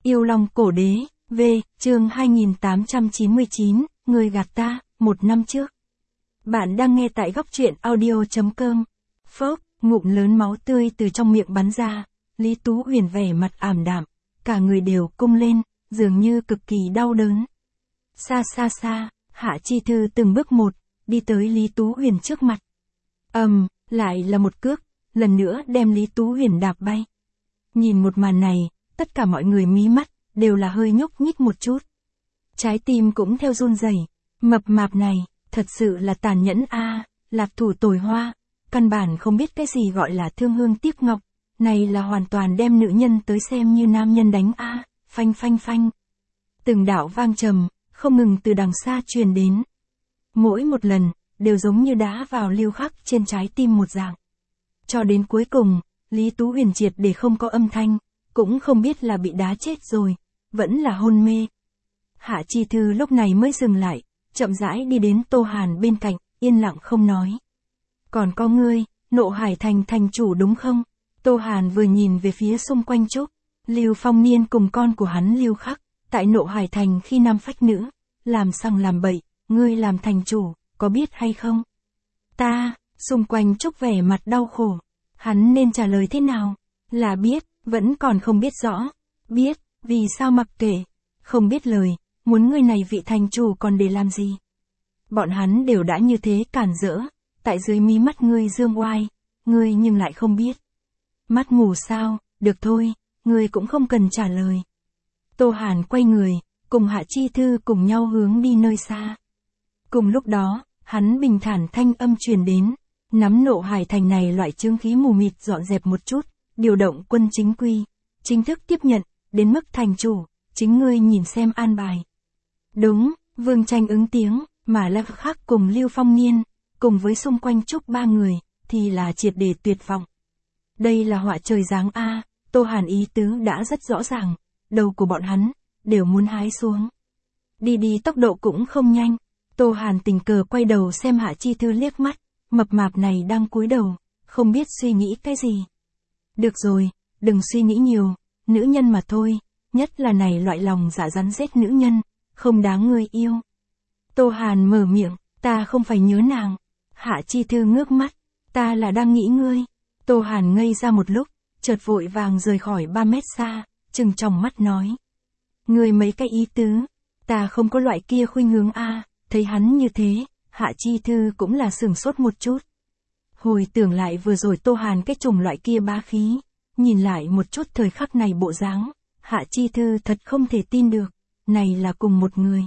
Yêu Long Cổ Đế, V, chương 2899, người gạt ta, 1 năm trước. Bạn đang nghe tại góc truyện audio.com. Phốc, ngụm lớn máu tươi từ trong miệng bắn ra, Lý Tú Huyền vẻ mặt ảm đạm, cả người đều cung lên, dường như cực kỳ đau đớn. Xa xa xa, Hạ Chi Thư từng bước một, đi tới Lý Tú Huyền trước mặt. Lại là một cước, lần nữa đem Lý Tú Huyền đạp bay. Nhìn một màn này, tất cả mọi người mí mắt, đều là hơi nhúc nhích một chút. Trái tim cũng theo run rẩy. Mập mạp này, thật sự là tàn nhẫn a, lạc thủ tồi hoa, căn bản không biết cái gì gọi là thương hương tiếc ngọc, này là hoàn toàn đem nữ nhân tới xem như nam nhân đánh a, phanh phanh phanh. Từng đạo vang trầm, không ngừng từ đằng xa truyền đến. Mỗi một lần, đều giống như đá vào lưu khắc trên trái tim một dạng. Cho đến cuối cùng, Lý Tú Huyền triệt để không có âm thanh, cũng không biết là bị đá chết rồi, vẫn là hôn mê. Hạ Chi Thư lúc này mới dừng lại, chậm rãi đi đến Tô Hàn bên cạnh, yên lặng không nói. Còn có ngươi, Nộ Hải Thành thành chủ đúng không? Tô Hàn vừa nhìn về phía xung quanh Trúc, Lưu Phong Niên cùng con của hắn Lưu Khắc, tại Nộ Hải Thành khi nam phách nữ, làm sằng làm bậy, ngươi làm thành chủ, có biết hay không? Ta, xung quanh Trúc vẻ mặt đau khổ, hắn nên trả lời thế nào? Là biết, vẫn còn không biết rõ. Biết, vì sao mặc kệ? Không biết lời, muốn ngươi này vị thành chủ còn để làm gì? Bọn hắn đều đã như thế cản rỡ, tại dưới mí mắt ngươi dương oai, ngươi nhưng lại không biết. Mắt ngủ sao, được thôi, ngươi cũng không cần trả lời. Tô Hàn quay người, cùng Hạ Chi Thư cùng nhau hướng đi nơi xa. Cùng lúc đó, hắn bình thản thanh âm truyền đến, nắm Nộ Hải Thành này loại chướng khí mù mịt dọn dẹp một chút, điều động quân chính quy, chính thức tiếp nhận, đến mức thành chủ, chính ngươi nhìn xem an bài. Đúng, Vương Tranh ứng tiếng, mà Lạc Khắc cùng Lưu Phong Niên, cùng với xung quanh Trúc ba người, thì là triệt để tuyệt vọng. Đây là họa trời giáng a, Tô Hàn ý tứ đã rất rõ ràng, đầu của bọn hắn, đều muốn hái xuống. Đi tốc độ cũng không nhanh, Tô Hàn tình cờ quay đầu xem Hạ Chi Thư liếc mắt, mập mạp này đang cúi đầu, không biết suy nghĩ cái gì. Được rồi, đừng suy nghĩ nhiều, nữ nhân mà thôi, nhất là này loại lòng dạ rắn rết nữ nhân, không đáng ngươi yêu. Tô Hàn mở miệng, ta không phải nhớ nàng. Hạ Chi Thư ngước mắt, ta là đang nghĩ ngươi. Tô Hàn ngây ra một lúc, chợt vội vàng rời khỏi 3 mét xa, trừng trong mắt nói. Ngươi mấy cái ý tứ, ta không có loại kia khuynh hướng a. Thấy hắn như thế, Hạ Chi Thư cũng là sửng sốt một chút. Hồi tưởng lại vừa rồi Tô Hàn cái chủng loại kia bá khí, nhìn lại một chút thời khắc này bộ dáng, Hạ Chi Thư thật không thể tin được, này là cùng một người.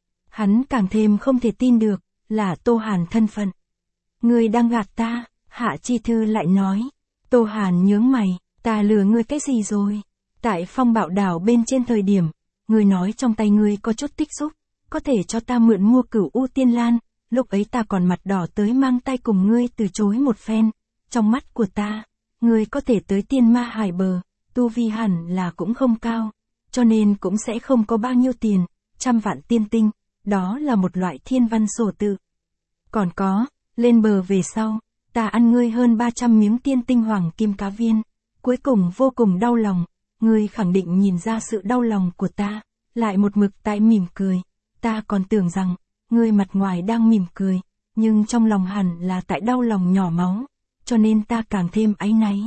Hắn càng thêm không thể tin được, là Tô Hàn thân phận. Ngươi đang gạt ta, Hạ Chi Thư lại nói. Tô Hàn nhướng mày, ta lừa ngươi cái gì rồi? Tại Phong Bạo Đảo bên trên thời điểm, ngươi nói trong tay ngươi có chút tích xúc, có thể cho ta mượn mua Cửu U Tiên Lan, lúc ấy ta còn mặt đỏ tới mang tay cùng ngươi từ chối một phen. Trong mắt của ta, ngươi có thể tới Tiên Ma Hải bờ, tu vi hẳn là cũng không cao, cho nên cũng sẽ không có bao nhiêu tiền, 100 vạn tiên tinh, đó là một loại thiên văn sổ tự. Còn có, lên bờ về sau, ta ăn ngươi hơn 300 miếng tiên tinh hoàng kim cá viên, cuối cùng vô cùng đau lòng, ngươi khẳng định nhìn ra sự đau lòng của ta, lại một mực tại mỉm cười, ta còn tưởng rằng, ngươi mặt ngoài đang mỉm cười, nhưng trong lòng hẳn là tại đau lòng nhỏ máu, cho nên ta càng thêm áy náy.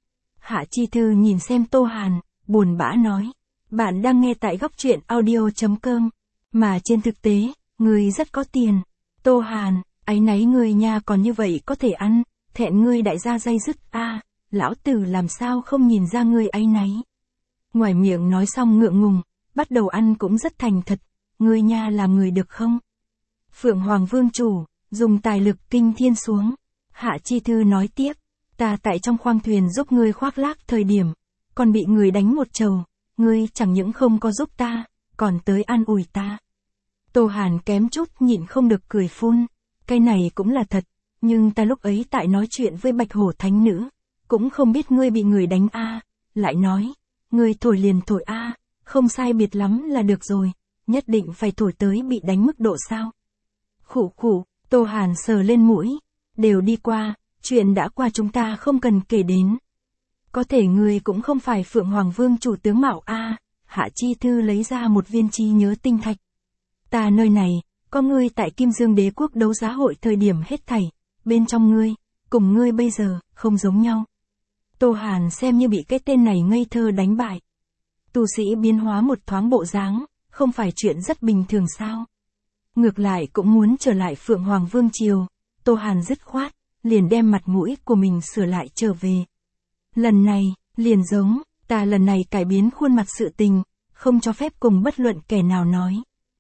Hạ Chi Thư nhìn xem Tô Hàn, buồn bã nói, bạn đang nghe tại góc truyện audio.com, mà trên thực tế, ngươi rất có tiền. Tô Hàn, áy náy ngươi nha còn như vậy có thể ăn, thẹn ngươi đại gia dây dứt a, lão tử làm sao không nhìn ra ngươi áy náy. Ngoài miệng nói xong ngượng ngùng, bắt đầu ăn cũng rất thành thật, ngươi nha làm người được không? Phượng Hoàng Vương chủ, dùng tài lực kinh thiên xuống. Hạ Chi Thư nói tiếp, ta tại trong khoang thuyền giúp ngươi khoác lác thời điểm, còn bị người đánh một trầu, ngươi chẳng những không có giúp ta, còn tới an ủi ta. Tô Hàn kém chút nhịn không được cười phun, cái này cũng là thật, nhưng ta lúc ấy tại nói chuyện với Bạch Hổ Thánh Nữ, cũng không biết ngươi bị người đánh a, lại nói, ngươi thổi liền thổi a, không sai biệt lắm là được rồi, nhất định phải thổi tới bị đánh mức độ sao? Khụ khụ, Tô Hàn sờ lên mũi, đều đi qua, chuyện đã qua chúng ta không cần kể đến. Có thể ngươi cũng không phải Phượng Hoàng Vương chủ tướng mạo a. Hạ Chi Thư lấy ra một viên trí nhớ tinh thạch. Ta nơi này, có ngươi tại Kim Dương Đế Quốc đấu giá hội thời điểm hết thảy, bên trong ngươi, cùng ngươi bây giờ, không giống nhau. Tô Hàn xem như bị cái tên này ngây thơ đánh bại. Tu sĩ biến hóa một thoáng bộ dáng, không phải chuyện rất bình thường sao? Ngược lại cũng muốn trở lại Phượng Hoàng Vương Triều, Tô Hàn dứt khoát, liền đem mặt mũi của mình sửa lại trở về. Lần này, liền giống, ta lần này cải biến khuôn mặt sự tình, không cho phép cùng bất luận kẻ nào nói.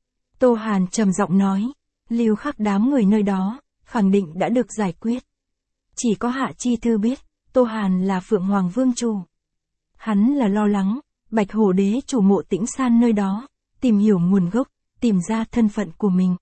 Tô Hàn trầm giọng nói, Lưu Khắc đám người nơi đó, khẳng định đã được giải quyết. Chỉ có Hạ Chi Thư biết, Tô Hàn là Phượng Hoàng Vương chủ. Hắn là lo lắng, Bạch Hổ Đế chủ Mộ Tĩnh San nơi đó, tìm hiểu nguồn gốc, tìm ra thân phận của mình.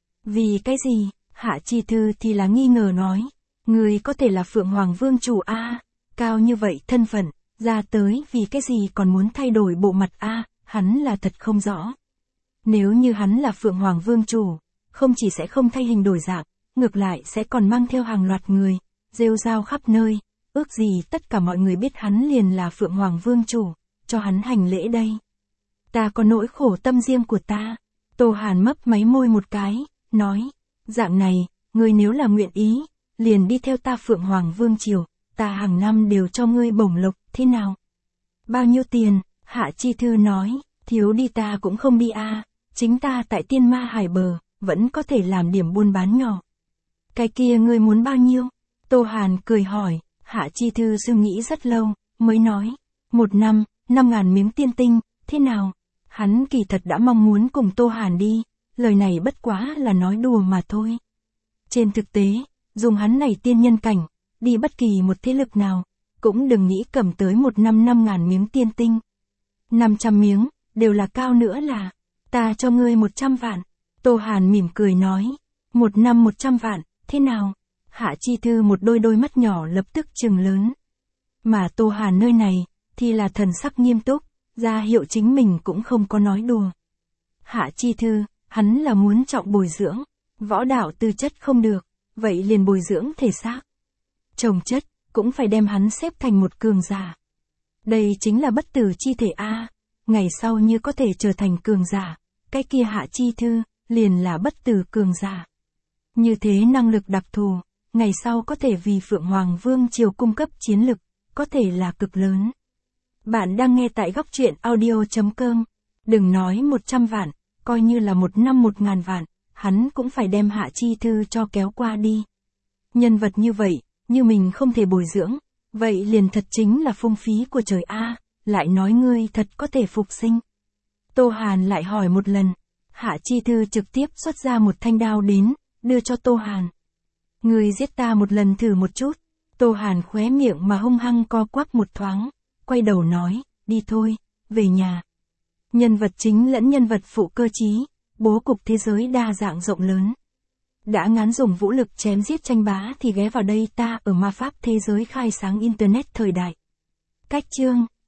Vì cái gì? Hạ Chi Thư thì là nghi ngờ nói, người có thể là Phượng Hoàng Vương chủ a, cao như vậy thân phận, ra tới vì cái gì còn muốn thay đổi bộ mặt a, hắn là thật không rõ. Nếu như hắn là Phượng Hoàng Vương chủ, không chỉ sẽ không thay hình đổi dạng, ngược lại sẽ còn mang theo hàng loạt người, rêu rao khắp nơi, ước gì tất cả mọi người biết hắn liền là Phượng Hoàng Vương chủ, cho hắn hành lễ đây. Ta có nỗi khổ tâm riêng của ta. Tô Hàn mấp máy môi một cái, nói, dạng này, ngươi nếu là nguyện ý, liền đi theo ta Phượng Hoàng Vương triều, ta hàng năm đều cho ngươi bổng lộc, thế nào? Bao nhiêu tiền? Hạ Chi Thư nói, thiếu đi ta cũng không đi a, chính ta tại Tiên Ma Hải bờ, vẫn có thể làm điểm buôn bán nhỏ. Cái kia ngươi muốn bao nhiêu? Tô Hàn cười hỏi, Hạ Chi Thư suy nghĩ rất lâu, mới nói, 1 năm, 5.000 miếng tiên tinh, thế nào? Hắn kỳ thật đã mong muốn cùng Tô Hàn đi, lời này bất quá là nói đùa mà thôi. Trên thực tế, dùng hắn này tiên nhân cảnh, đi bất kỳ một thế lực nào, cũng đừng nghĩ cầm tới 1 năm 5.000 miếng tiên tinh. 500 miếng, đều là cao nữa là, ta cho ngươi 100 vạn. Tô Hàn mỉm cười nói, 1 năm 100 vạn, thế nào? Hạ Chi Thư một đôi mắt nhỏ lập tức trừng lớn. Mà Tô Hàn nơi này, thì là thần sắc nghiêm túc, ra hiệu chính mình cũng không có nói đùa. Hạ Chi Thư, hắn là muốn trọng bồi dưỡng, võ đạo tư chất không được, vậy liền bồi dưỡng thể xác. Trồng chất, cũng phải đem hắn xếp thành một cường giả. Đây chính là bất tử chi thể A, ngày sau như có thể trở thành cường giả, cái kia Hạ Chi Thư, liền là bất tử cường giả. Như thế năng lực đặc thù, ngày sau có thể vì Phượng Hoàng Vương triều cung cấp chiến lực, có thể là cực lớn. Bạn đang nghe tại góc truyện audio.com, đừng nói 100 vạn, coi như là 1 năm 1.000 vạn, hắn cũng phải đem Hạ Chi Thư cho kéo qua đi. Nhân vật như vậy, như mình không thể bồi dưỡng, vậy liền thật chính là phung phí của trời A, lại nói ngươi thật có thể phục sinh. Tô Hàn lại hỏi một lần, Hạ Chi Thư trực tiếp xuất ra một thanh đao đến, đưa cho Tô Hàn. Ngươi giết ta một lần thử một chút. Tô Hàn khóe miệng mà hung hăng co quắp một thoáng, quay đầu nói, đi thôi, về nhà. Nhân vật chính lẫn nhân vật phụ cơ trí, bố cục thế giới đa dạng rộng lớn. Đã ngán dùng vũ lực chém giết tranh bá thì ghé vào đây ta ở ma pháp thế giới khai sáng internet thời đại. Cách chương